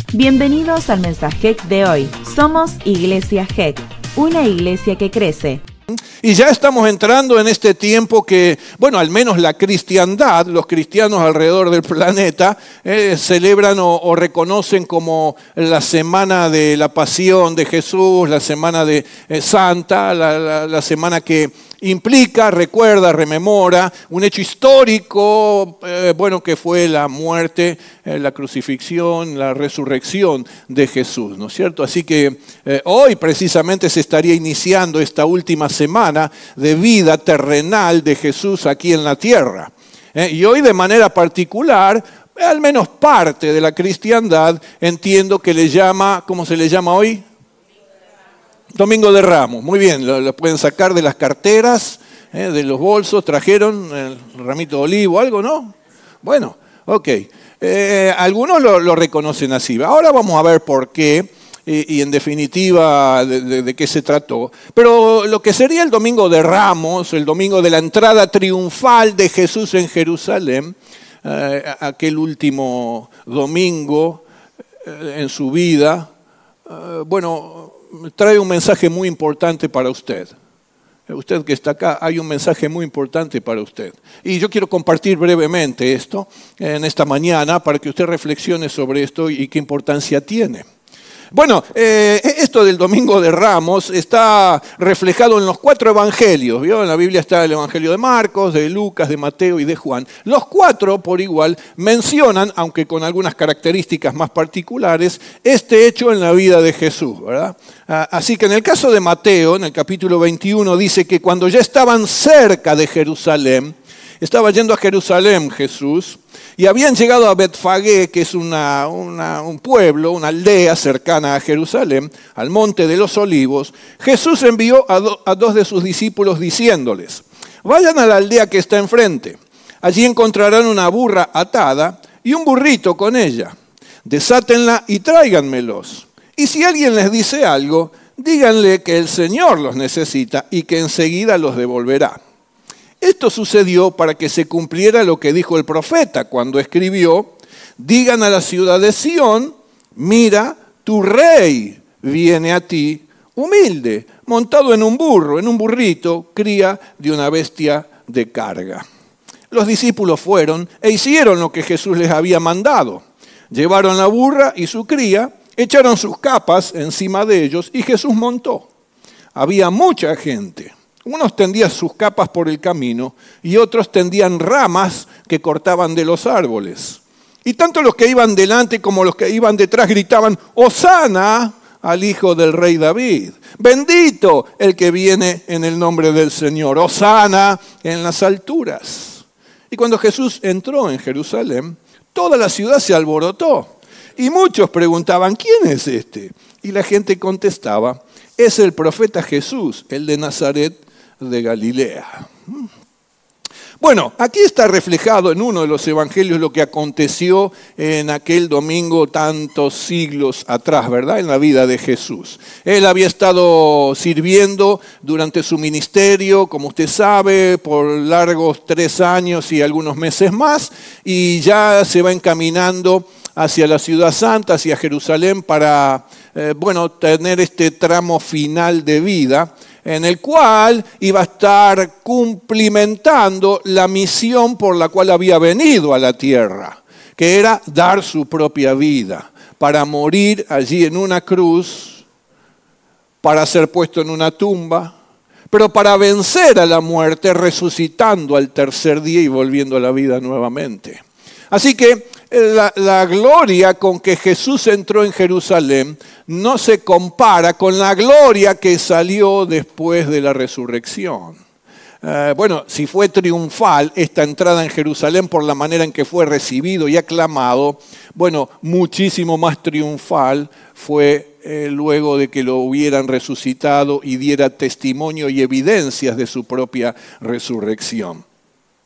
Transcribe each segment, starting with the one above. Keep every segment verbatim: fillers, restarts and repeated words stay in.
Bienvenidos al mensaje de hoy. Somos Iglesia G E C, una iglesia que crece. Y ya estamos entrando en este tiempo que, bueno, al menos la cristiandad, los cristianos alrededor del planeta, eh, celebran o, o reconocen como la semana de la pasión de Jesús, la semana de eh, Santa, la, la, la semana que implica, recuerda, rememora un hecho histórico, eh, bueno, que fue la muerte, eh, la crucifixión, la resurrección de Jesús, ¿no es cierto? Así que eh, hoy precisamente se estaría iniciando esta última semana de vida terrenal de Jesús aquí en la tierra. Eh, y hoy de manera particular, al menos parte de la cristiandad, entiendo que le llama, ¿cómo se le llama hoy? Domingo de Ramos, muy bien, lo, lo pueden sacar de las carteras, eh, de los bolsos, trajeron el ramito de olivo, algo, ¿no? Bueno, ok. Eh, algunos lo, lo reconocen así. Ahora vamos a ver por qué y, y en definitiva de, de, de qué se trató. Pero lo que sería el Domingo de Ramos, el domingo de la entrada triunfal de Jesús en Jerusalén, eh, aquel último domingo eh, en su vida, eh, bueno, trae un mensaje muy importante para usted. Usted que está acá, hay un mensaje muy importante para usted. Y yo quiero compartir brevemente esto en esta mañana para que usted reflexione sobre esto y qué importancia tiene. Bueno, eh, esto del Domingo de Ramos está reflejado en los cuatro evangelios, ¿vio? En la Biblia está el Evangelio de Marcos, de Lucas, de Mateo y de Juan. Los cuatro, por igual, mencionan, aunque con algunas características más particulares, este hecho en la vida de Jesús, ¿verdad? Así que en el caso de Mateo, en el capítulo veintiuno, dice que cuando ya estaban cerca de Jerusalén, estaba yendo a Jerusalén Jesús, y habían llegado a Betfagé, que es una, una, un pueblo, una aldea cercana a Jerusalén, al Monte de los Olivos. Jesús envió a, do, a dos de sus discípulos diciéndoles: vayan a la aldea que está enfrente. Allí encontrarán una burra atada y un burrito con ella. Desátenla y tráiganmelos. Y si alguien les dice algo, díganle que el Señor los necesita y que enseguida los devolverá. Esto sucedió para que se cumpliera lo que dijo el profeta cuando escribió: digan a la ciudad de Sión, mira, tu rey viene a ti, humilde, montado en un burro, en un burrito, cría de una bestia de carga. Los discípulos fueron e hicieron lo que Jesús les había mandado. Llevaron la burra y su cría, echaron sus capas encima de ellos y Jesús montó. Había mucha gente. Unos tendían sus capas por el camino y otros tendían ramas que cortaban de los árboles. Y tanto los que iban delante como los que iban detrás gritaban: ¡Hosana al Hijo del Rey David! ¡Bendito el que viene en el nombre del Señor! ¡Hosana en las alturas! Y cuando Jesús entró en Jerusalén, toda la ciudad se alborotó. Y muchos preguntaban: ¿quién es este? Y la gente contestaba: es el profeta Jesús, el de Nazaret de Galilea. Bueno, aquí está reflejado en uno de los evangelios lo que aconteció en aquel domingo tantos siglos atrás, ¿verdad? En la vida de Jesús. Él había estado sirviendo durante su ministerio, como usted sabe, por largos tres años y algunos meses más, y ya se va encaminando hacia la ciudad santa, hacia Jerusalén, para, eh, bueno, tener este tramo final de vida, en el cual iba a estar cumplimentando la misión por la cual había venido a la tierra, que era dar su propia vida, para morir allí en una cruz, para ser puesto en una tumba, pero para vencer a la muerte, resucitando al tercer día y volviendo a la vida nuevamente. Así que la, la gloria con que Jesús entró en Jerusalén no se compara con la gloria que salió después de la resurrección. Eh, bueno, si fue triunfal esta entrada en Jerusalén por la manera en que fue recibido y aclamado, bueno, muchísimo más triunfal fue eh, luego de que lo hubieran resucitado y diera testimonio y evidencias de su propia resurrección.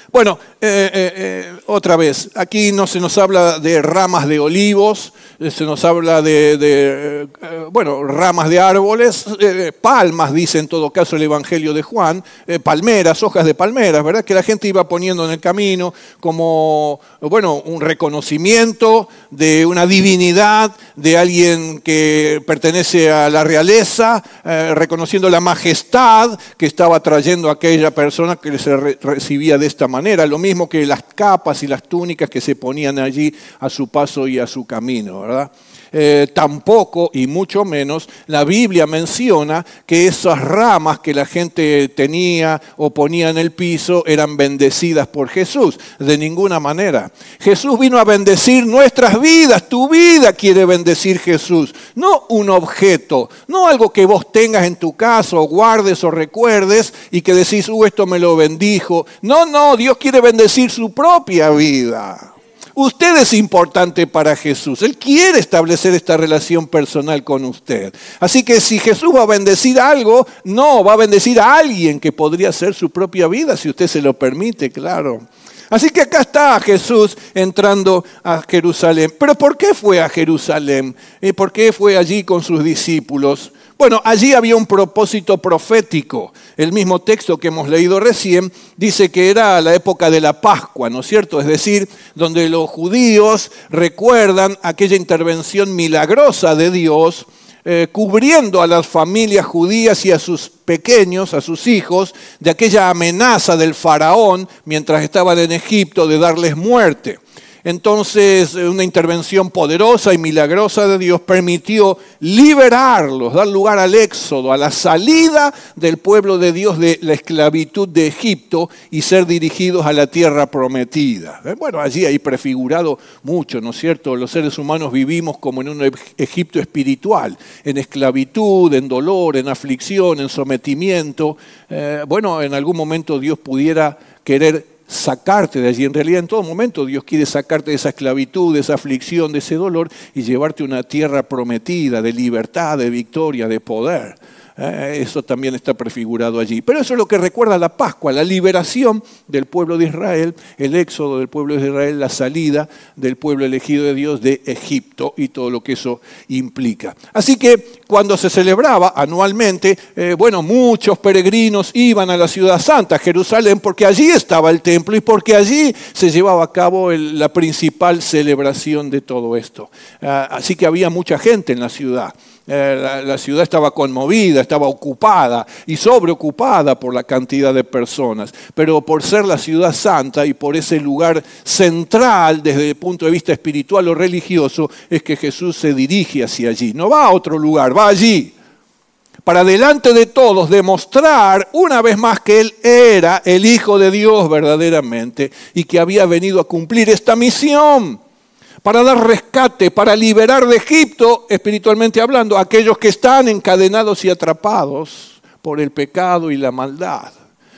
Bueno, eh, eh, eh, otra vez, aquí no se nos habla de ramas de olivos, eh, se nos habla de, de eh, bueno, ramas de árboles, eh, palmas, dice en todo caso el Evangelio de Juan, eh, palmeras, hojas de palmeras, ¿verdad? Que la gente iba poniendo en el camino como, bueno, un reconocimiento de una divinidad, de alguien que pertenece a la realeza, eh, reconociendo la majestad que estaba trayendo aquella persona que se re- recibía de esta manera. Manera, lo mismo que las capas y las túnicas que se ponían allí a su paso y a su camino, ¿verdad? Eh, tampoco, y mucho menos, la Biblia menciona que esas ramas que la gente tenía o ponía en el piso eran bendecidas por Jesús. De ninguna manera. Jesús vino a bendecir nuestras vidas. Tu vida quiere bendecir Jesús. No un objeto, no algo que vos tengas en tu casa o guardes o recuerdes y que decís, uh, esto me lo bendijo. No, no, Dios quiere bendecir su propia vida. Usted es importante para Jesús. Él quiere establecer esta relación personal con usted. Así que si Jesús va a bendecir algo, no, va a bendecir a alguien que podría ser su propia vida, si usted se lo permite, claro. Así que acá está Jesús entrando a Jerusalén. ¿Pero por qué fue a Jerusalén? ¿Por qué fue allí con sus discípulos? Bueno, allí había un propósito profético. El mismo texto que hemos leído recién dice que era la época de la Pascua, ¿no es cierto? Es decir, donde los judíos recuerdan aquella intervención milagrosa de Dios, eh, cubriendo a las familias judías y a sus pequeños, a sus hijos, de aquella amenaza del faraón mientras estaban en Egipto de darles muerte. Entonces, una intervención poderosa y milagrosa de Dios permitió liberarlos, dar lugar al éxodo, a la salida del pueblo de Dios de la esclavitud de Egipto y ser dirigidos a la tierra prometida. Bueno, allí hay prefigurado mucho, ¿no es cierto? Los seres humanos vivimos como en un Egipto espiritual, en esclavitud, en dolor, en aflicción, en sometimiento. Eh, bueno, en algún momento Dios pudiera querer sacarte de allí. En realidad, en todo momento Dios quiere sacarte de esa esclavitud, de esa aflicción, de ese dolor y llevarte a una tierra prometida de libertad, de victoria, de poder. Eh, eso también está prefigurado allí. Pero eso es lo que recuerda la Pascua, la liberación del pueblo de Israel, el éxodo del pueblo de Israel, la salida del pueblo elegido de Dios de Egipto y todo lo que eso implica. Así que cuando se celebraba anualmente, eh, bueno, muchos peregrinos iban a la ciudad santa, Jerusalén, porque allí estaba el templo y porque allí se llevaba a cabo el, la principal celebración de todo esto. Ah, así que había mucha gente en la ciudad. La, la ciudad estaba conmovida, estaba ocupada y sobreocupada por la cantidad de personas. Pero por ser la ciudad santa y por ese lugar central desde el punto de vista espiritual o religioso, es que Jesús se dirige hacia allí. No va a otro lugar, va allí. Para delante de todos demostrar una vez más que Él era el Hijo de Dios verdaderamente y que había venido a cumplir esta misión. Para dar rescate, para liberar de Egipto, espiritualmente hablando, a aquellos que están encadenados y atrapados por el pecado y la maldad.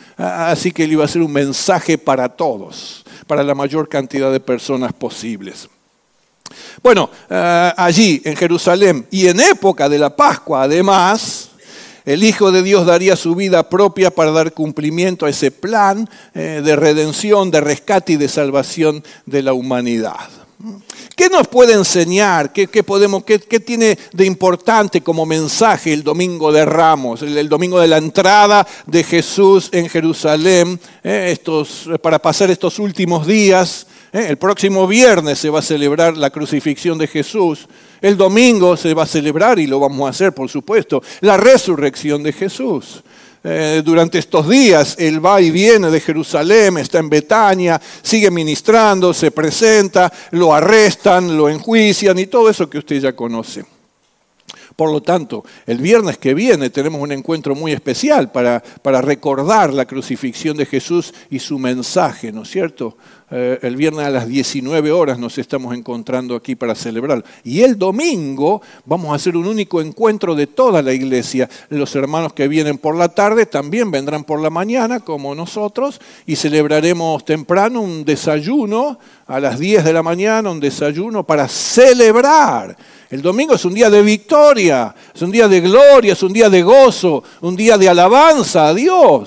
Así que él iba a ser un mensaje para todos, para la mayor cantidad de personas posibles. Bueno, allí en Jerusalén y en época de la Pascua, además, el Hijo de Dios daría su vida propia para dar cumplimiento a ese plan de redención, de rescate y de salvación de la humanidad. ¿Qué nos puede enseñar? ¿Qué, qué, podemos, qué, qué tiene de importante como mensaje el Domingo de Ramos, el, el domingo de la entrada de Jesús en Jerusalén, eh, estos, para pasar estos últimos días? Eh, el próximo viernes se va a celebrar la crucifixión de Jesús. El domingo se va a celebrar, y lo vamos a hacer por supuesto, la resurrección de Jesús. Eh, durante estos días él va y viene de Jerusalén, está en Betania, sigue ministrando, se presenta, lo arrestan, lo enjuician y todo eso que usted ya conoce. Por lo tanto, el viernes que viene tenemos un encuentro muy especial para, para recordar la crucifixión de Jesús y su mensaje, ¿no es cierto? Eh, el viernes a las diecinueve horas nos estamos encontrando aquí para celebrar. Y el domingo vamos a hacer un único encuentro de toda la iglesia. Los hermanos que vienen por la tarde también vendrán por la mañana, como nosotros, y celebraremos temprano un desayuno a las diez de la mañana, un desayuno para celebrar. El domingo es un día de victoria, es un día de gloria, es un día de gozo, un día de alabanza a Dios.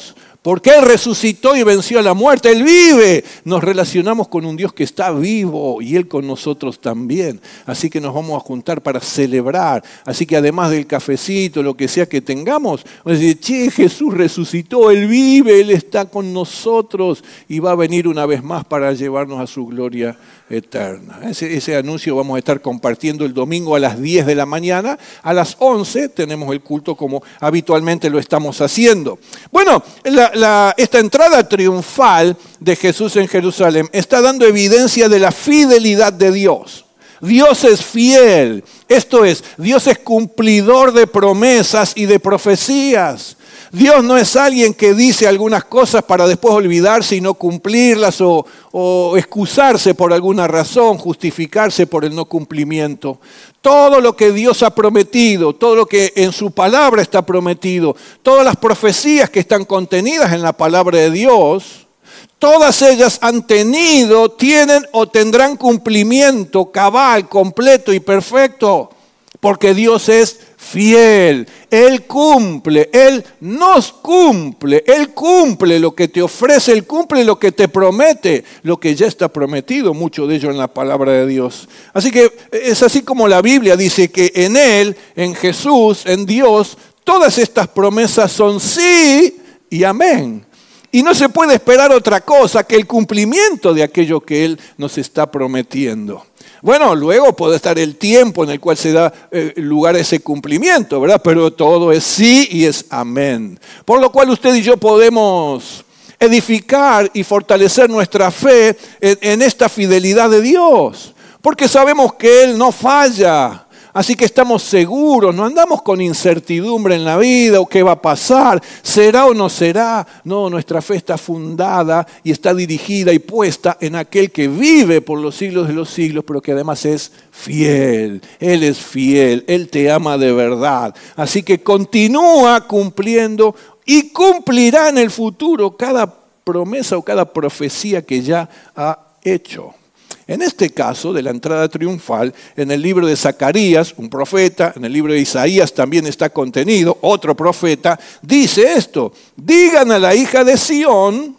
Porque Él resucitó y venció a la muerte. Él vive. Nos relacionamos con un Dios que está vivo y Él con nosotros también. Así que nos vamos a juntar para celebrar. Así que además del cafecito, lo que sea que tengamos, vamos a decir, che, Jesús resucitó, Él vive, Él está con nosotros y va a venir una vez más para llevarnos a su gloria eterna. Ese, ese anuncio vamos a estar compartiendo el domingo a las diez de la mañana. A las once tenemos el culto como habitualmente lo estamos haciendo. Bueno, la, la, esta entrada triunfal de Jesús en Jerusalén está dando evidencia de la fidelidad de Dios. Dios es fiel. Esto es, Dios es cumplidor de promesas y de profecías. Dios no es alguien que dice algunas cosas para después olvidarse y no cumplirlas o, o excusarse por alguna razón, justificarse por el no cumplimiento. Todo lo que Dios ha prometido, todo lo que en su palabra está prometido, todas las profecías que están contenidas en la palabra de Dios, todas ellas han tenido, tienen o tendrán cumplimiento cabal, completo y perfecto, porque Dios es fiel. Él cumple, Él nos cumple, Él cumple lo que te ofrece, Él cumple lo que te promete, lo que ya está prometido, mucho de ello en la palabra de Dios. Así que es así como la Biblia dice que en Él, en Jesús, en Dios, todas estas promesas son sí y amén. Y no se puede esperar otra cosa que el cumplimiento de aquello que Él nos está prometiendo. Bueno, luego puede estar el tiempo en el cual se da eh, lugar a ese cumplimiento, ¿verdad? Pero todo es sí y es amén. Por lo cual usted y yo podemos edificar y fortalecer nuestra fe en, en esta fidelidad de Dios. Porque sabemos que Él no falla. Así que estamos seguros, no andamos con incertidumbre en la vida o qué va a pasar, será o no será. No, nuestra fe está fundada y está dirigida y puesta en aquel que vive por los siglos de los siglos, pero que además es fiel. Él es fiel, Él te ama de verdad. Así que continúa cumpliendo y cumplirá en el futuro cada promesa o cada profecía que ya ha hecho. En este caso de la entrada triunfal, en el libro de Zacarías, un profeta, en el libro de Isaías también está contenido, otro profeta, dice esto: digan a la hija de Sión,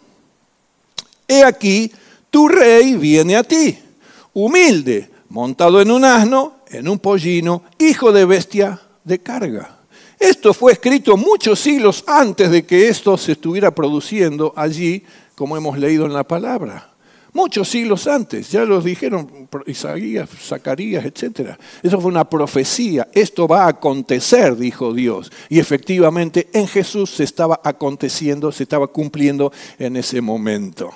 he aquí, tu rey viene a ti, humilde, montado en un asno, en un pollino, hijo de bestia de carga. Esto fue escrito muchos siglos antes de que esto se estuviera produciendo allí, como hemos leído en la palabra. Muchos siglos antes, ya los dijeron Isaías, Zacarías, etcétera. Eso fue una profecía. Esto va a acontecer, dijo Dios. Y efectivamente en Jesús se estaba aconteciendo, se estaba cumpliendo en ese momento.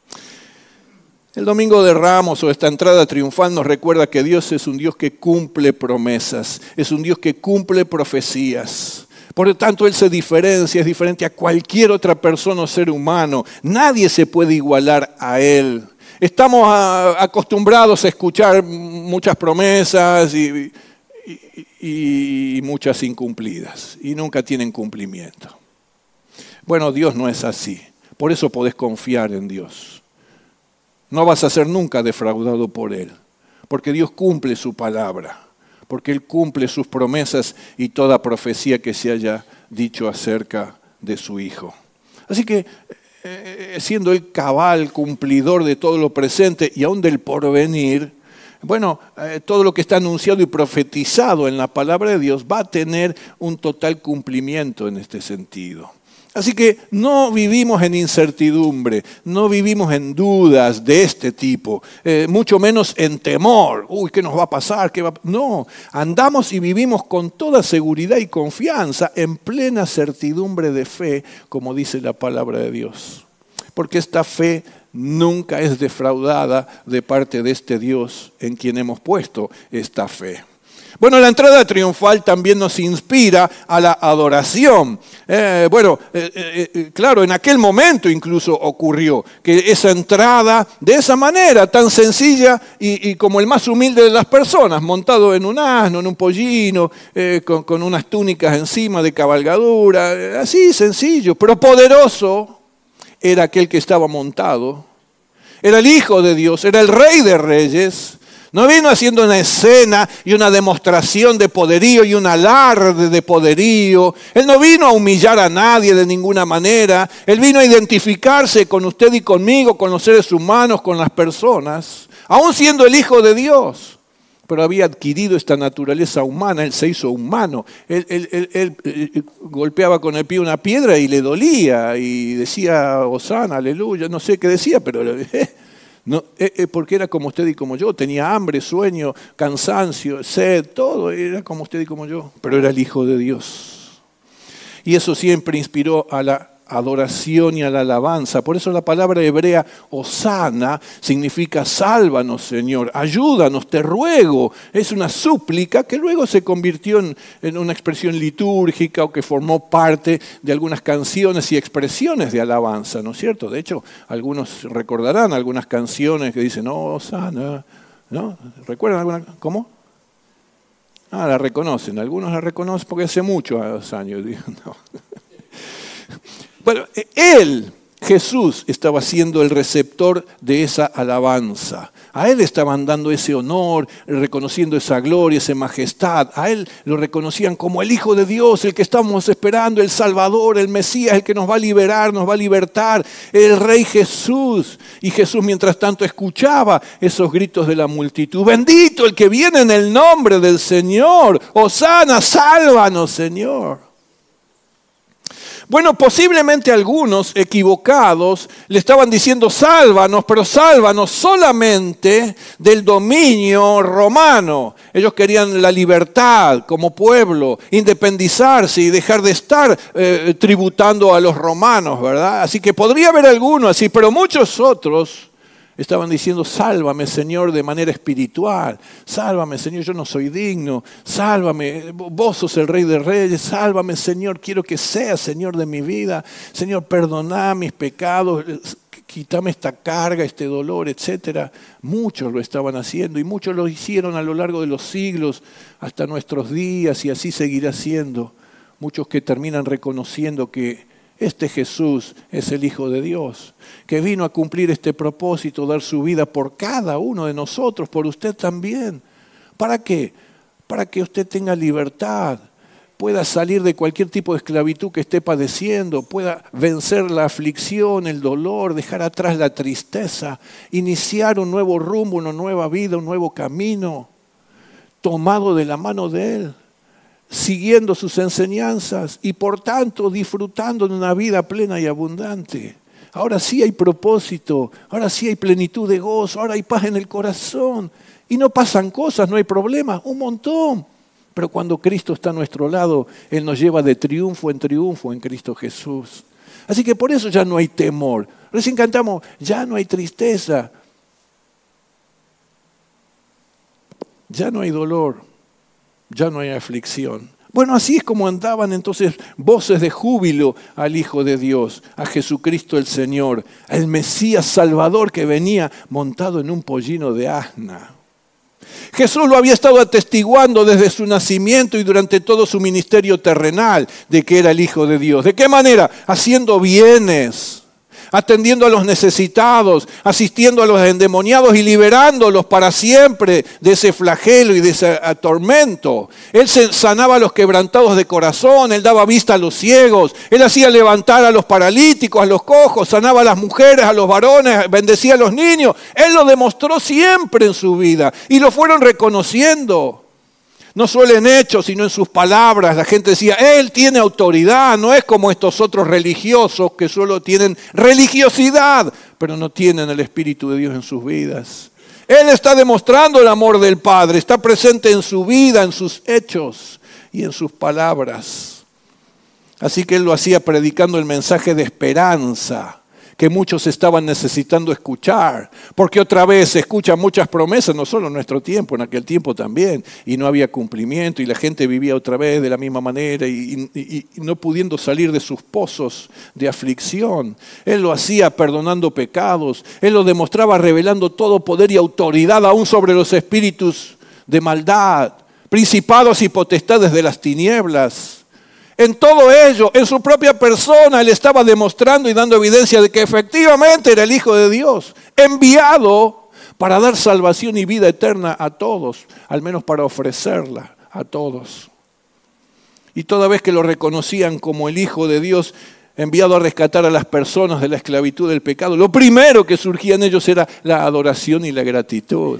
El Domingo de Ramos o esta entrada triunfal nos recuerda que Dios es un Dios que cumple promesas, es un Dios que cumple profecías. Por lo tanto, Él se diferencia, es diferente a cualquier otra persona o ser humano. Nadie se puede igualar a Él. Estamos a, acostumbrados a escuchar muchas promesas y, y, y muchas incumplidas, y nunca tienen cumplimiento. Bueno, Dios no es así. Por eso podés confiar en Dios. No vas a ser nunca defraudado por Él, porque Dios cumple su palabra. Porque Él cumple sus promesas y toda profecía que se haya dicho acerca de su Hijo. Así que, eh, siendo Él cabal, cumplidor de todo lo presente y aún del porvenir, bueno, eh, todo lo que está anunciado y profetizado en la palabra de Dios va a tener un total cumplimiento en este sentido. Así que no vivimos en incertidumbre, no vivimos en dudas de este tipo, eh, mucho menos en temor. Uy, ¿qué nos va a pasar? ¿Qué va a... No, andamos y vivimos con toda seguridad y confianza, en plena certidumbre de fe, como dice la palabra de Dios. Porque esta fe nunca es defraudada de parte de este Dios en quien hemos puesto esta fe. Bueno, la entrada triunfal también nos inspira a la adoración. Eh, bueno, eh, eh, claro, en aquel momento incluso ocurrió que esa entrada de esa manera tan sencilla y, y como el más humilde de las personas, montado en un asno, en un pollino, eh, con, con unas túnicas encima de cabalgadura, eh, así sencillo, pero poderoso, era aquel que estaba montado. Era el Hijo de Dios, era el Rey de Reyes. No vino haciendo una escena y una demostración de poderío y un alarde de poderío. Él no vino a humillar a nadie de ninguna manera. Él vino a identificarse con usted y conmigo, con los seres humanos, con las personas, aún siendo el Hijo de Dios. Pero había adquirido esta naturaleza humana, Él se hizo humano. Él, él, él, él, él golpeaba con el pie una piedra y le dolía y decía, Hosana, aleluya, no sé qué decía, pero... Eh, No, eh, eh, porque era como usted y como yo, tenía hambre, sueño, cansancio, sed, todo, era como usted y como yo, pero era el Hijo de Dios. Y eso siempre inspiró a la adoración y a la alabanza. Por eso la palabra hebrea Hosana significa sálvanos, Señor, ayúdanos, te ruego. Es una súplica que luego se convirtió en, en una expresión litúrgica o que formó parte de algunas canciones y expresiones de alabanza, ¿no es cierto? De hecho, algunos recordarán algunas canciones que dicen, oh, Hosana, ¿no? ¿Recuerdan alguna? ¿Cómo? Ah, la reconocen. Algunos la reconocen porque hace muchos años. Digo, no. Bueno, Él, Jesús, estaba siendo el receptor de esa alabanza. A Él estaban dando ese honor, reconociendo esa gloria, esa majestad. A Él lo reconocían como el Hijo de Dios, el que estamos esperando, el Salvador, el Mesías, el que nos va a liberar, nos va a libertar, el Rey Jesús. Y Jesús, mientras tanto, escuchaba esos gritos de la multitud. Bendito el que viene en el nombre del Señor. Hosana, sálvanos, Señor. Bueno, posiblemente algunos equivocados le estaban diciendo sálvanos, pero sálvanos solamente del dominio romano. Ellos querían la libertad como pueblo, independizarse y dejar de estar eh, tributando a los romanos, ¿verdad? Así que podría haber algunos así, pero muchos otros estaban diciendo, sálvame, Señor, de manera espiritual. Sálvame, Señor, yo no soy digno. Sálvame, vos sos el Rey de Reyes. Sálvame, Señor, quiero que seas Señor de mi vida. Señor, perdoná mis pecados, quítame esta carga, este dolor, etcétera. Muchos lo estaban haciendo y muchos lo hicieron a lo largo de los siglos hasta nuestros días y así seguirá siendo. Muchos que terminan reconociendo que este Jesús es el Hijo de Dios, que vino a cumplir este propósito, dar su vida por cada uno de nosotros, por usted también. ¿Para qué? Para que usted tenga libertad, pueda salir de cualquier tipo de esclavitud que esté padeciendo, pueda vencer la aflicción, el dolor, dejar atrás la tristeza, iniciar un nuevo rumbo, una nueva vida, un nuevo camino, tomado de la mano de Él, siguiendo sus enseñanzas y por tanto disfrutando de una vida plena y abundante. Ahora sí hay propósito, ahora sí hay plenitud de gozo, ahora hay paz en el corazón. Y no pasan cosas, no hay problemas, un montón. Pero cuando Cristo está a nuestro lado, Él nos lleva de triunfo en triunfo en Cristo Jesús. Así que por eso ya no hay temor. Recién cantamos, ya no hay tristeza, ya no hay dolor, ya no hay aflicción. Bueno, así es como andaban entonces voces de júbilo al Hijo de Dios, a Jesucristo el Señor, al Mesías Salvador que venía montado en un pollino de asna. Jesús lo había estado atestiguando desde su nacimiento y durante todo su ministerio terrenal de que era el Hijo de Dios. ¿De qué manera? Haciendo bienes, atendiendo a los necesitados, asistiendo a los endemoniados y liberándolos para siempre de ese flagelo y de ese tormento. Él sanaba a los quebrantados de corazón, Él daba vista a los ciegos, Él hacía levantar a los paralíticos, a los cojos, sanaba a las mujeres, a los varones, bendecía a los niños. Él lo demostró siempre en su vida y lo fueron reconociendo. No solo en hechos, sino en sus palabras. La gente decía, Él tiene autoridad, no es como estos otros religiosos que solo tienen religiosidad, pero no tienen el Espíritu de Dios en sus vidas. Él está demostrando el amor del Padre, está presente en su vida, en sus hechos y en sus palabras. Así que Él lo hacía predicando el mensaje de esperanza que muchos estaban necesitando escuchar, porque otra vez se escuchan muchas promesas, no solo en nuestro tiempo, en aquel tiempo también, y no había cumplimiento, y la gente vivía otra vez de la misma manera, y, y, y no pudiendo salir de sus pozos de aflicción. Él lo hacía perdonando pecados, Él lo demostraba revelando todo poder y autoridad aún sobre los espíritus de maldad, principados y potestades de las tinieblas. En todo ello, en su propia persona, Él estaba demostrando y dando evidencia de que efectivamente era el Hijo de Dios, enviado para dar salvación y vida eterna a todos, al menos para ofrecerla a todos. Y toda vez que lo reconocían como el Hijo de Dios, enviado a rescatar a las personas de la esclavitud del pecado, lo primero que surgía en ellos era la adoración y la gratitud.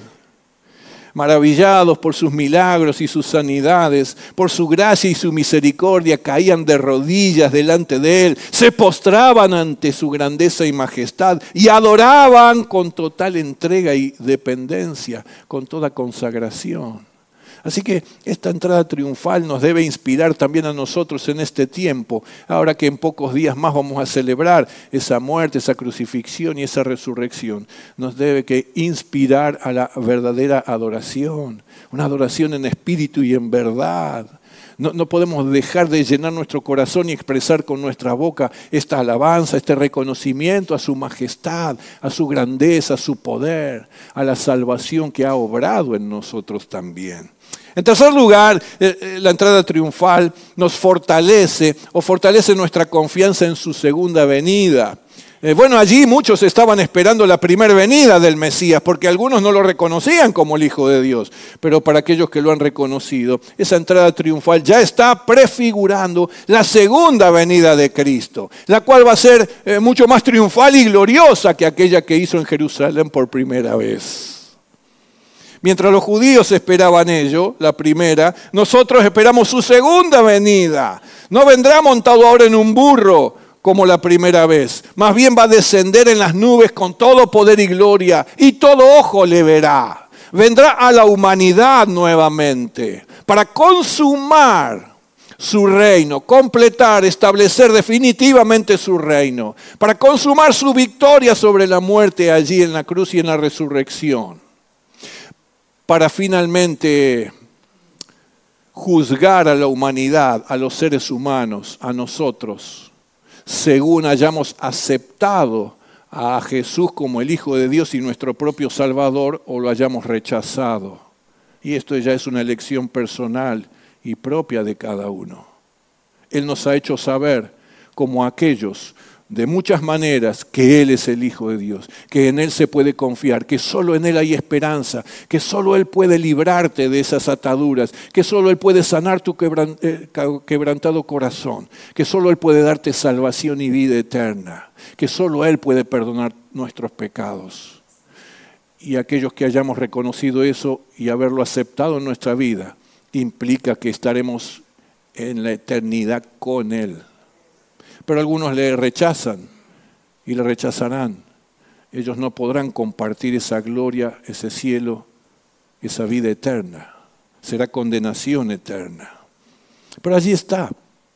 Maravillados por sus milagros y sus sanidades, por su gracia y su misericordia, caían de rodillas delante de Él, se postraban ante su grandeza y majestad y adoraban con total entrega y dependencia, con toda consagración. Así que esta entrada triunfal nos debe inspirar también a nosotros en este tiempo, ahora que en pocos días más vamos a celebrar esa muerte, esa crucifixión y esa resurrección. Nos debe que inspirar a la verdadera adoración, una adoración en espíritu y en verdad. No, no podemos dejar de llenar nuestro corazón y expresar con nuestra boca esta alabanza, este reconocimiento a su majestad, a su grandeza, a su poder, a la salvación que ha obrado en nosotros también. En tercer lugar, la entrada triunfal nos fortalece o fortalece nuestra confianza en su segunda venida. Bueno, allí muchos estaban esperando la primera venida del Mesías, porque algunos no lo reconocían como el Hijo de Dios. Pero para aquellos que lo han reconocido, esa entrada triunfal ya está prefigurando la segunda venida de Cristo, la cual va a ser mucho más triunfal y gloriosa que aquella que hizo en Jerusalén por primera vez. Mientras los judíos esperaban ello, la primera, nosotros esperamos su segunda venida. No vendrá montado ahora en un burro como la primera vez. Más bien va a descender en las nubes con todo poder y gloria, y todo ojo le verá. Vendrá a la humanidad nuevamente para consumar su reino, completar, establecer definitivamente su reino, para consumar su victoria sobre la muerte allí en la cruz y en la resurrección, para finalmente juzgar a la humanidad, a los seres humanos, a nosotros, según hayamos aceptado a Jesús como el Hijo de Dios y nuestro propio Salvador, o lo hayamos rechazado. Y esto ya es una elección personal y propia de cada uno. Él nos ha hecho saber, como aquellos, de muchas maneras, que Él es el Hijo de Dios, que en Él se puede confiar, que solo en Él hay esperanza, que solo Él puede librarte de esas ataduras, que solo Él puede sanar tu quebrantado corazón, que solo Él puede darte salvación y vida eterna, que solo Él puede perdonar nuestros pecados. Y aquellos que hayamos reconocido eso y haberlo aceptado en nuestra vida, implica que estaremos en la eternidad con Él. Pero algunos le rechazan y le rechazarán. Ellos no podrán compartir esa gloria, ese cielo, esa vida eterna. Será condenación eterna. Pero allí está.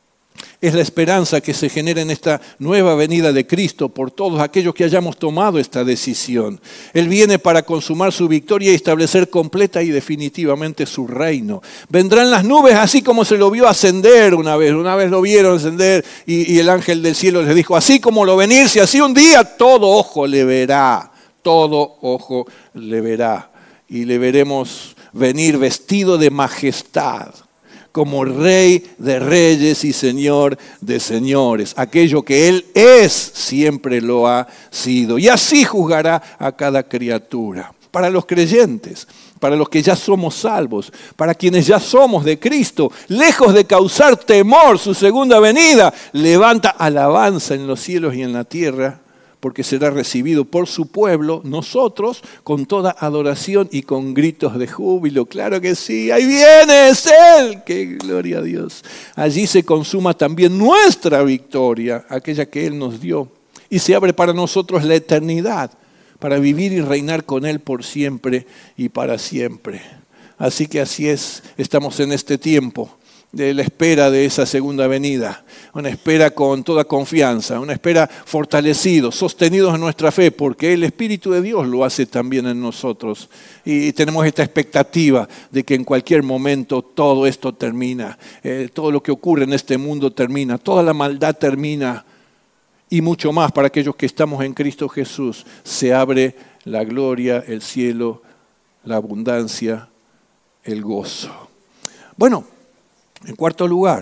Es la esperanza que se genera en esta nueva venida de Cristo por todos aquellos que hayamos tomado esta decisión. Él viene para consumar su victoria y establecer completa y definitivamente su reino. Vendrán las nubes así como se lo vio ascender una vez. Una vez lo vieron ascender y, y el ángel del cielo les dijo, así como lo venirse, así un día todo ojo le verá. Todo ojo le verá. Y le veremos venir vestido de majestad, como Rey de reyes y Señor de señores. Aquello que Él es, siempre lo ha sido. Y así juzgará a cada criatura. Para los creyentes, para los que ya somos salvos, para quienes ya somos de Cristo, lejos de causar temor su segunda venida, levanta alabanza en los cielos y en la tierra, porque será recibido por su pueblo, nosotros, con toda adoración y con gritos de júbilo. Claro que sí, ahí viene, es Él, ¡qué gloria a Dios! Allí se consuma también nuestra victoria, aquella que Él nos dio, y se abre para nosotros la eternidad, para vivir y reinar con Él por siempre y para siempre. Así que así es, estamos en este tiempo de la espera de esa segunda venida, una espera con toda confianza, una espera fortalecidos, sostenidos en nuestra fe, porque el Espíritu de Dios lo hace también en nosotros. Y tenemos esta expectativa de que en cualquier momento todo esto termina, eh, todo lo que ocurre en este mundo termina, toda la maldad termina y mucho más para aquellos que estamos en Cristo Jesús. Se abre la gloria, el cielo, la abundancia, el gozo. Bueno, en cuarto lugar,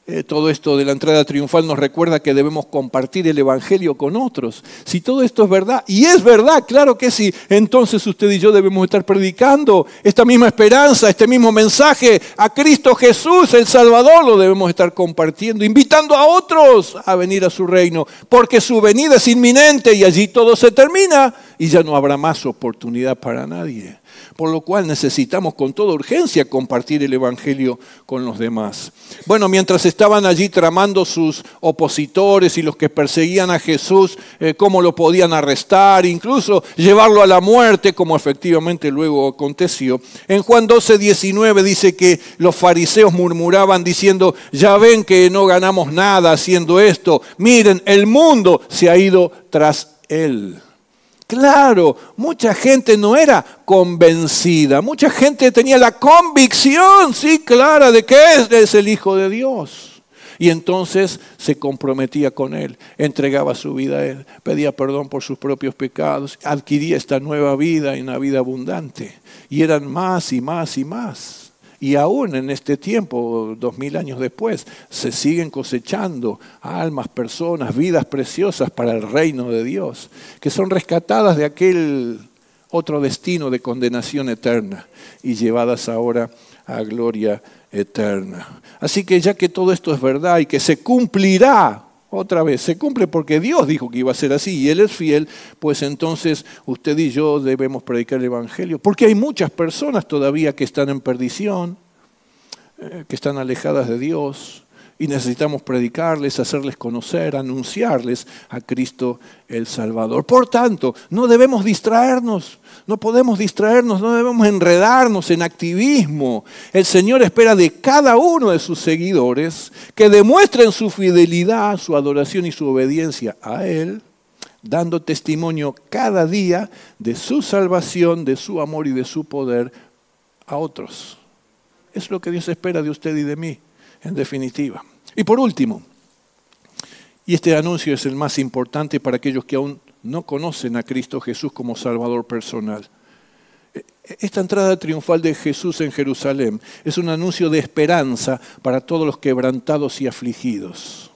Eh, todo esto de la entrada triunfal nos recuerda que debemos compartir el Evangelio con otros. Si todo esto es verdad, y es verdad, claro que sí, entonces usted y yo debemos estar predicando esta misma esperanza, este mismo mensaje a Cristo Jesús, el Salvador, lo debemos estar compartiendo, invitando a otros a venir a su reino, porque su venida es inminente y allí todo se termina y ya no habrá más oportunidad para nadie. Por lo cual necesitamos con toda urgencia compartir el Evangelio con los demás. Bueno, mientras estaban allí tramando sus opositores y los que perseguían a Jesús, eh, cómo lo podían arrestar, incluso llevarlo a la muerte, como efectivamente luego aconteció. En Juan doce, diecinueve dice que los fariseos murmuraban diciendo, ya ven que no ganamos nada haciendo esto. Miren, el mundo se ha ido tras él. Claro, mucha gente no era convencida, mucha gente tenía la convicción, sí, clara, de que Él es el Hijo de Dios. Y entonces se comprometía con Él, entregaba su vida a Él, pedía perdón por sus propios pecados, adquiría esta nueva vida y una vida abundante. Y eran más y más y más. Y aún en este tiempo, dos mil años después, se siguen cosechando almas, personas, vidas preciosas para el reino de Dios, que son rescatadas de aquel otro destino de condenación eterna y llevadas ahora a gloria eterna. Así que ya que todo esto es verdad y que se cumplirá, otra vez, se cumple porque Dios dijo que iba a ser así y Él es fiel, pues entonces usted y yo debemos predicar el Evangelio. Porque hay muchas personas todavía que están en perdición, eh, que están alejadas de Dios y necesitamos predicarles, hacerles conocer, anunciarles a Cristo el Salvador. Por tanto, no debemos distraernos, no podemos distraernos, no debemos enredarnos en activismo. El Señor espera de cada uno de sus seguidores que demuestren su fidelidad, su adoración y su obediencia a Él, dando testimonio cada día de su salvación, de su amor y de su poder a otros. Es lo que Dios espera de usted y de mí, en definitiva. Y por último, y este anuncio es el más importante para aquellos que aún no conocen a Cristo Jesús como Salvador personal. Esta entrada triunfal de Jesús en Jerusalén es un anuncio de esperanza para todos los quebrantados y afligidos.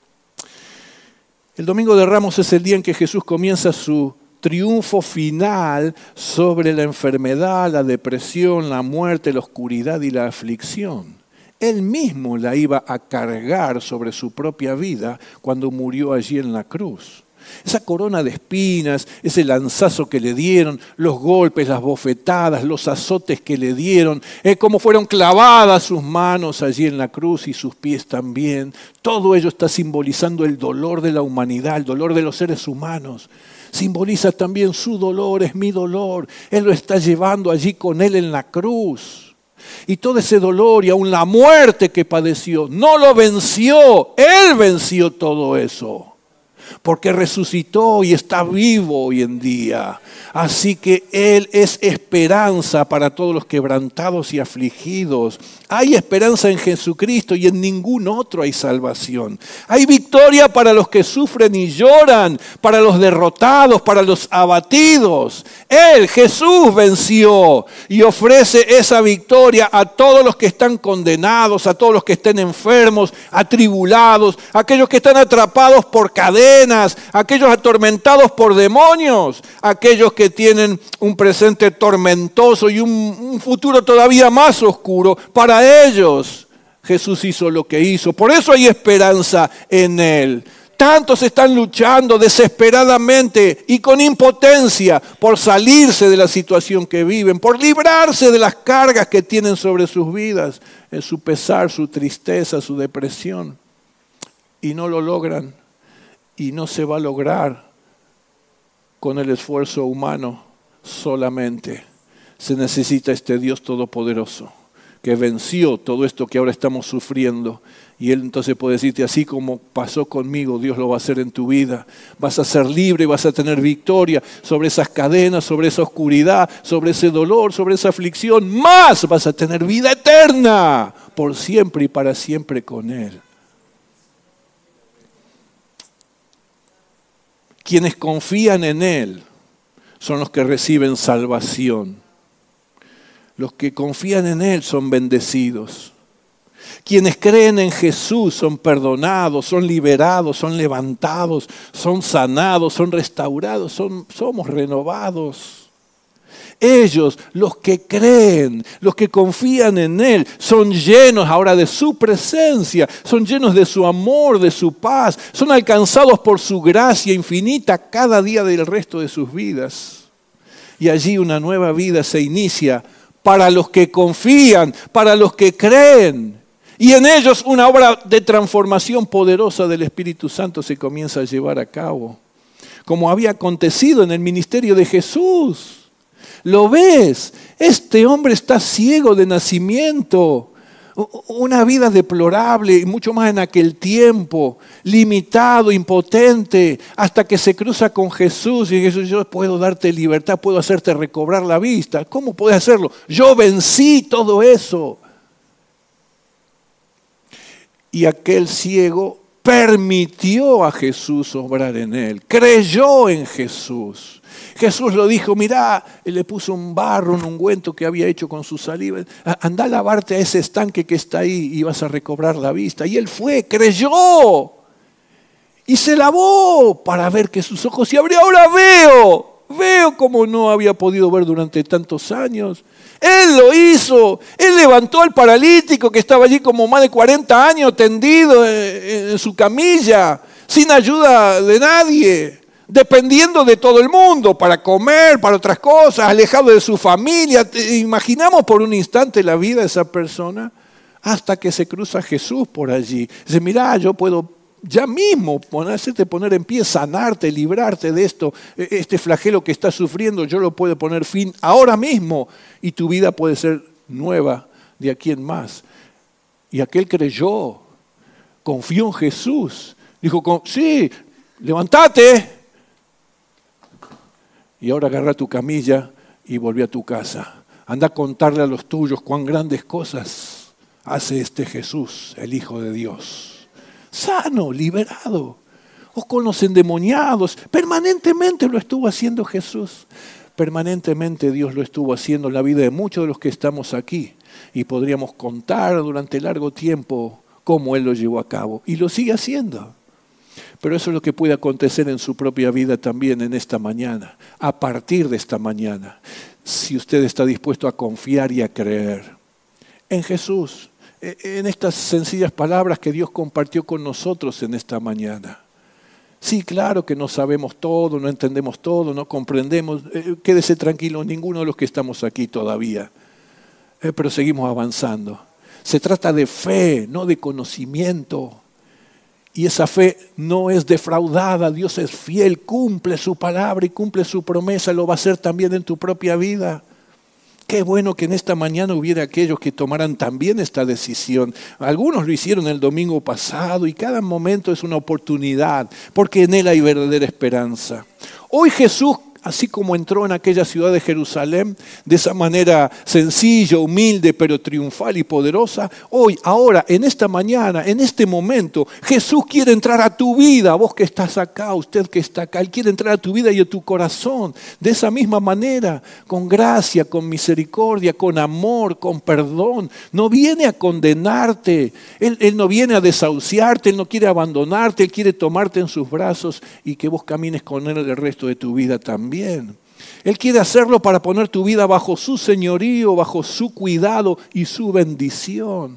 El Domingo de Ramos es el día en que Jesús comienza su triunfo final sobre la enfermedad, la depresión, la muerte, la oscuridad y la aflicción. Él mismo la iba a cargar sobre su propia vida cuando murió allí en la cruz. Esa corona de espinas, ese lanzazo que le dieron, los golpes, las bofetadas, los azotes que le dieron, eh, cómo fueron clavadas sus manos allí en la cruz y sus pies también. Todo ello está simbolizando el dolor de la humanidad, el dolor de los seres humanos. Simboliza también su dolor, es mi dolor. Él lo está llevando allí con Él en la cruz. Y todo ese dolor y aún la muerte que padeció, no lo venció. Él venció todo eso. Porque resucitó y está vivo hoy en día. Así que Él es esperanza para todos los quebrantados y afligidos. Hay esperanza en Jesucristo y en ningún otro hay salvación. Hay victoria para los que sufren y lloran, para los derrotados, para los abatidos. Él, Jesús, venció y ofrece esa victoria a todos los que están condenados, a todos los que estén enfermos, atribulados, a aquellos que están atrapados por cadenas, a aquellos atormentados por demonios, a aquellos que tienen un presente tormentoso y un, un futuro todavía más oscuro. Para ellos Jesús hizo lo que hizo. Por eso hay esperanza en Él. Tantos están luchando desesperadamente y con impotencia por salirse de la situación que viven, por librarse de las cargas que tienen sobre sus vidas, en su pesar, su tristeza, su depresión. Y no lo logran y no se va a lograr con el esfuerzo humano solamente. Se necesita este Dios todopoderoso que venció todo esto que ahora estamos sufriendo. Y Él entonces puede decirte, así como pasó conmigo, Dios lo va a hacer en tu vida. Vas a ser libre y vas a tener victoria sobre esas cadenas, sobre esa oscuridad, sobre ese dolor, sobre esa aflicción. Más vas a tener vida eterna por siempre y para siempre con Él. Quienes confían en Él son los que reciben salvación. Los que confían en Él son bendecidos. Quienes creen en Jesús son perdonados, son liberados, son levantados, son sanados, son restaurados, son, somos renovados. Ellos, los que creen, los que confían en Él, son llenos ahora de su presencia, son llenos de su amor, de su paz, son alcanzados por su gracia infinita cada día del resto de sus vidas. Y allí una nueva vida se inicia para los que confían, para los que creen. Y en ellos una obra de transformación poderosa del Espíritu Santo se comienza a llevar a cabo, como había acontecido en el ministerio de Jesús. ¿Lo ves? Este hombre está ciego de nacimiento. Una vida deplorable y mucho más en aquel tiempo, limitado, impotente, hasta que se cruza con Jesús y Jesús, yo puedo darte libertad, puedo hacerte recobrar la vista. ¿Cómo puedes hacerlo? Yo vencí todo eso. Y aquel ciego permitió a Jesús obrar en él, creyó en Jesús. Jesús lo dijo, mirá, le puso un barro, un ungüento que había hecho con su saliva. Andá a lavarte a ese estanque que está ahí y vas a recobrar la vista. Y él fue, creyó. Y se lavó para ver que sus ojos se abrían. Ahora veo, veo como no había podido ver durante tantos años. Él lo hizo. Él levantó al paralítico que estaba allí como más de cuarenta años tendido en su camilla, sin ayuda de nadie. Dependiendo de todo el mundo para comer, para otras cosas, alejado de su familia. Imaginamos por un instante la vida de esa persona hasta que se cruza Jesús por allí. Dice, mirá, yo puedo ya mismo poner, hacerte poner en pie, sanarte, librarte de esto, este flagelo que estás sufriendo, yo lo puedo poner fin ahora mismo y tu vida puede ser nueva de aquí en más. Y aquel creyó, confió en Jesús, dijo, sí, levántate. Y ahora agarra tu camilla y volví a tu casa. Anda a contarle a los tuyos cuán grandes cosas hace este Jesús, el Hijo de Dios. Sano, liberado. O con los endemoniados. Permanentemente lo estuvo haciendo Jesús. Permanentemente Dios lo estuvo haciendo en la vida de muchos de los que estamos aquí. Y podríamos contar durante largo tiempo cómo Él lo llevó a cabo. Y lo sigue haciendo. Pero eso es lo que puede acontecer en su propia vida también en esta mañana, a partir de esta mañana, si usted está dispuesto a confiar y a creer en Jesús, en estas sencillas palabras que Dios compartió con nosotros en esta mañana. Sí, claro que no sabemos todo, no entendemos todo, no comprendemos, eh, quédese tranquilo, ninguno de los que estamos aquí todavía, eh, pero seguimos avanzando. Se trata de fe, no de conocimiento. Y esa fe no es defraudada, Dios es fiel, cumple su palabra y cumple su promesa, lo va a hacer también en tu propia vida. Qué bueno que en esta mañana hubiera aquellos que tomaran también esta decisión. Algunos lo hicieron el domingo pasado y cada momento es una oportunidad, porque en Él hay verdadera esperanza. Hoy Jesús, así como entró en aquella ciudad de Jerusalén, de esa manera sencilla, humilde, pero triunfal y poderosa, hoy, ahora, en esta mañana, en este momento, Jesús quiere entrar a tu vida, vos que estás acá, usted que está acá, Él quiere entrar a tu vida y a tu corazón, de esa misma manera, con gracia, con misericordia, con amor, con perdón. No viene a condenarte, Él, Él no viene a desahuciarte, Él no quiere abandonarte, Él quiere tomarte en sus brazos y que vos camines con Él el resto de tu vida también. Bien. Él quiere hacerlo para poner tu vida bajo su señorío, bajo su cuidado y su bendición.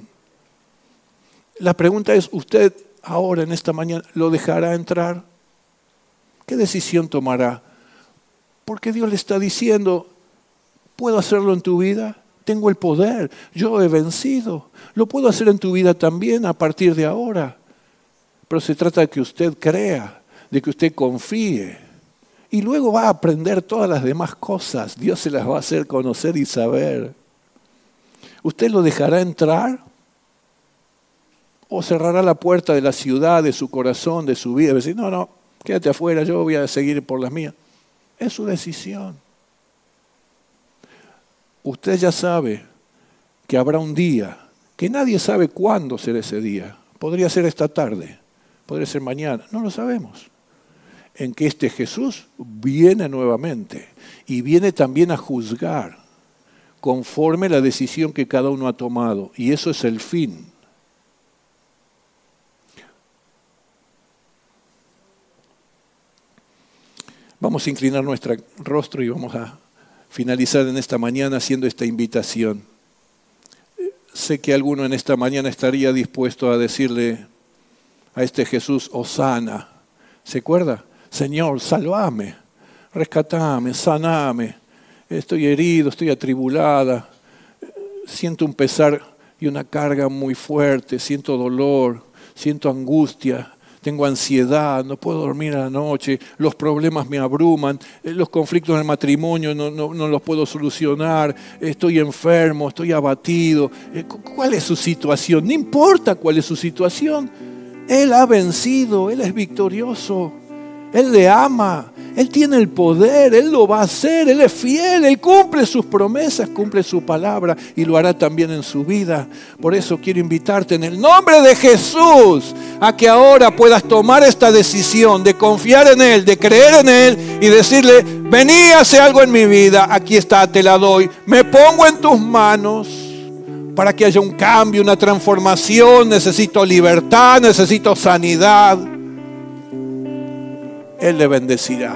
La pregunta es, ¿usted ahora en esta mañana lo dejará entrar? ¿Qué decisión tomará? Porque Dios le está diciendo, ¿puedo hacerlo en tu vida? Tengo el poder, yo he vencido. Lo puedo hacer en tu vida también a partir de ahora. Pero se trata de que usted crea, de que usted confíe. Y luego va a aprender todas las demás cosas. Dios se las va a hacer conocer y saber. ¿Usted lo dejará entrar? ¿O cerrará la puerta de la ciudad, de su corazón, de su vida? Y decir, no, no, quédate afuera, yo voy a seguir por las mías. Es su decisión. Usted ya sabe que habrá un día, que nadie sabe cuándo será ese día. Podría ser esta tarde, podría ser mañana, no lo sabemos. En que este Jesús viene nuevamente y viene también a juzgar conforme la decisión que cada uno ha tomado. Y eso es el fin, Vamos a inclinar nuestro rostro y vamos a finalizar en esta mañana haciendo esta invitación. Sé que alguno en esta mañana estaría dispuesto a decirle a este Jesús, Hosana. ¿Se acuerda? Señor, salvame, rescatame, saname. Estoy herido, estoy atribulada. Siento un pesar y una carga muy fuerte. Siento dolor, siento angustia. Tengo ansiedad, no puedo dormir a la noche, los problemas me abruman, los conflictos en el matrimonio no, no, no los puedo solucionar, estoy enfermo, estoy abatido. ¿Cuál es su situación? No importa cuál es su situación. Él ha vencido, Él es victorioso, Él le ama, Él tiene el poder, Él lo va a hacer, Él es fiel, Él cumple sus promesas, cumple su palabra y lo hará también en su vida. Por eso quiero invitarte en el nombre de Jesús a que ahora puedas tomar esta decisión de confiar en Él, de creer en Él y decirle, vení, hace algo en mi vida, aquí está, te la doy, me pongo en tus manos para que haya un cambio, una transformación, necesito libertad, necesito sanidad. Él le bendecirá.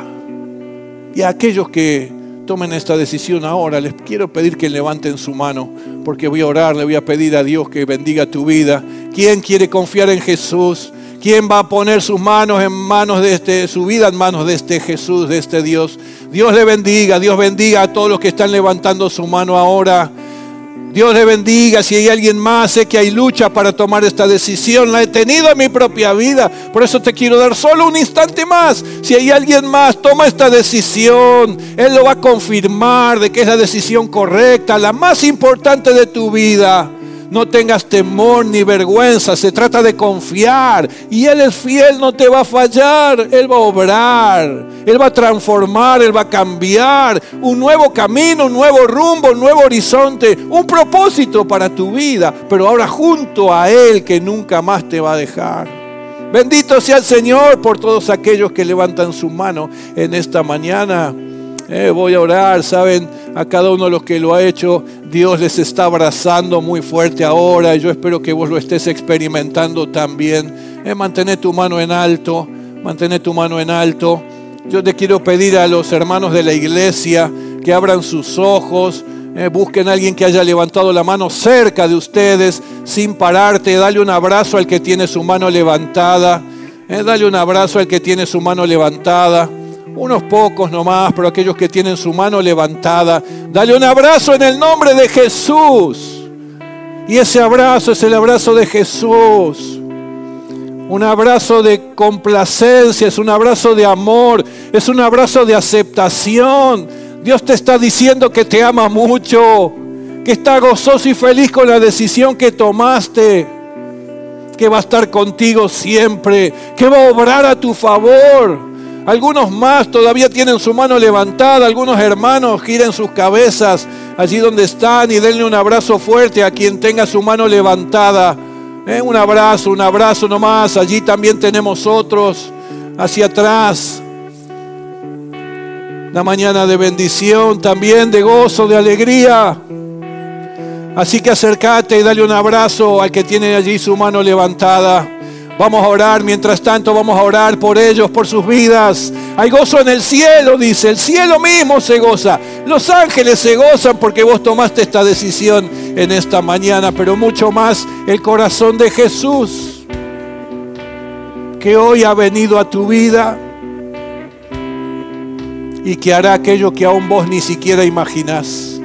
Y a aquellos que tomen esta decisión ahora, les quiero pedir que levanten su mano, porque voy a orar, le voy a pedir a Dios que bendiga tu vida. ¿Quién quiere confiar en Jesús? ¿Quién va a poner sus manos en manos de este, su vida en manos de este Jesús, de este Dios? Dios le bendiga, Dios bendiga a todos los que están levantando su mano ahora. Dios le bendiga. Si hay alguien más, sé que hay lucha para tomar esta decisión. La he tenido en mi propia vida. Por eso te quiero dar solo un instante más. Si hay alguien más, toma esta decisión. Él lo va a confirmar de que es la decisión correcta, la más importante de tu vida. No tengas temor ni vergüenza, se trata de confiar. Y Él es fiel, no te va a fallar. Él va a obrar, Él va a transformar, Él va a cambiar. Un nuevo camino, un nuevo rumbo, un nuevo horizonte, un propósito para tu vida. Pero ahora junto a Él que nunca más te va a dejar. Bendito sea el Señor por todos aquellos que levantan su mano en esta mañana. Eh, voy a orar, saben, a cada uno de los que lo ha hecho, Dios les está abrazando muy fuerte ahora. Y yo espero que vos lo estés experimentando también. Eh, mantén tu mano en alto, mantén tu mano en alto. Yo te quiero pedir a los hermanos de la iglesia que abran sus ojos, eh, busquen a alguien que haya levantado la mano cerca de ustedes, sin pararte. Dale un abrazo al que tiene su mano levantada. Eh, dale un abrazo al que tiene su mano levantada. Unos pocos nomás, pero aquellos que tienen su mano levantada, dale un abrazo en el nombre de Jesús. Y ese abrazo es el abrazo de Jesús. Un abrazo de complacencia, es un abrazo de amor, es un abrazo de aceptación. Dios te está diciendo que te ama mucho, que está gozoso y feliz con la decisión que tomaste, que va a estar contigo siempre, que va a obrar a tu favor. Algunos más todavía tienen su mano levantada. Algunos hermanos giren sus cabezas allí donde están y denle un abrazo fuerte a quien tenga su mano levantada. Eh, un abrazo, un abrazo nomás. Allí también tenemos otros hacia atrás. Una mañana de bendición, también de gozo, de alegría. Así que acércate y dale un abrazo al que tiene allí su mano levantada. Vamos a orar, mientras tanto vamos a orar por ellos, por sus vidas. Hay gozo en el cielo, dice, el cielo mismo se goza. Los ángeles se gozan porque vos tomaste esta decisión en esta mañana, pero mucho más el corazón de Jesús, que hoy ha venido a tu vida y que hará aquello que aún vos ni siquiera imaginás.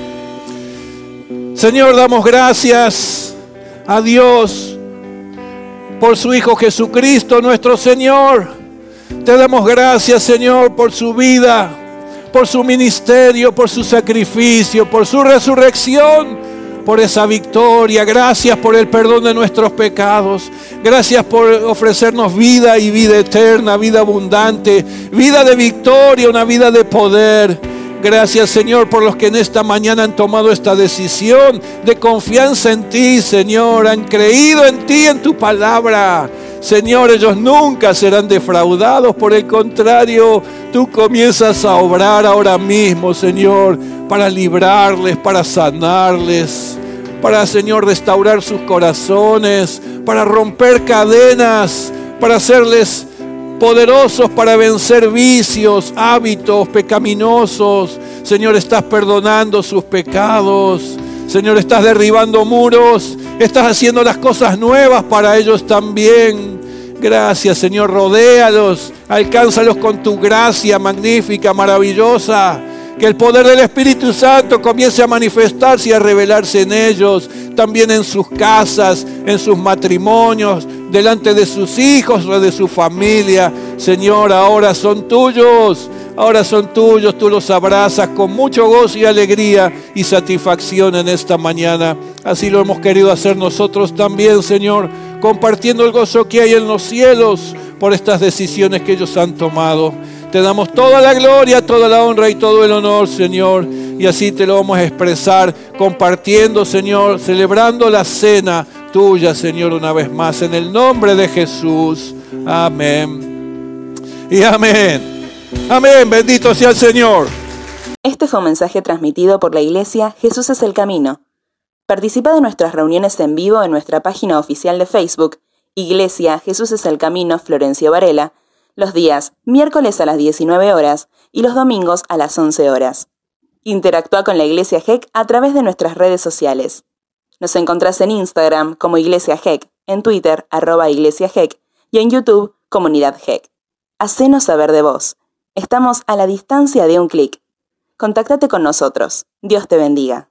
Señor, damos gracias a Dios por su Hijo Jesucristo, nuestro Señor. Te damos gracias, Señor, por su vida, por su ministerio, por su sacrificio, por su resurrección, por esa victoria. Gracias por el perdón de nuestros pecados. Gracias por ofrecernos vida y vida eterna, vida abundante, vida de victoria, una vida de poder. Gracias, Señor, por los que en esta mañana han tomado esta decisión de confianza en ti, Señor. Han creído en ti, en tu palabra. Señor, ellos nunca serán defraudados. Por el contrario, tú comienzas a obrar ahora mismo, Señor, para librarles, para sanarles, para, Señor, restaurar sus corazones, para romper cadenas, para hacerles poderosos para vencer vicios, hábitos pecaminosos. Señor, estás perdonando sus pecados. Señor, estás derribando muros, estás haciendo las cosas nuevas para ellos también. Gracias, Señor, rodéalos, alcánzalos con tu gracia magnífica, maravillosa. Que el poder del Espíritu Santo comience a manifestarse y a revelarse en ellos, también en sus casas, en sus matrimonios, delante de sus hijos o de su familia. Señor, ahora son tuyos, ahora son tuyos, tú los abrazas con mucho gozo y alegría y satisfacción en esta mañana. Así lo hemos querido hacer nosotros también, Señor, compartiendo el gozo que hay en los cielos por estas decisiones que ellos han tomado. Te damos toda la gloria, toda la honra y todo el honor, Señor. Y así te lo vamos a expresar, compartiendo, Señor, celebrando la cena tuya, Señor, una vez más. En el nombre de Jesús. Amén. Y amén. Amén. Bendito sea el Señor. Este fue un mensaje transmitido por la Iglesia Jesús es el Camino. Participa de nuestras reuniones en vivo en nuestra página oficial de Facebook, Iglesia Jesús es el Camino Florencio Varela, los días miércoles a las diecinueve horas y los domingos a las once horas. Interactúa con la Iglesia G E C a través de nuestras redes sociales. Nos encontrás en Instagram como Iglesia G E C, en Twitter arroba Iglesia G E C y en YouTube Comunidad G E C. Hacenos saber de vos. Estamos a la distancia de un clic. Contáctate con nosotros. Dios te bendiga.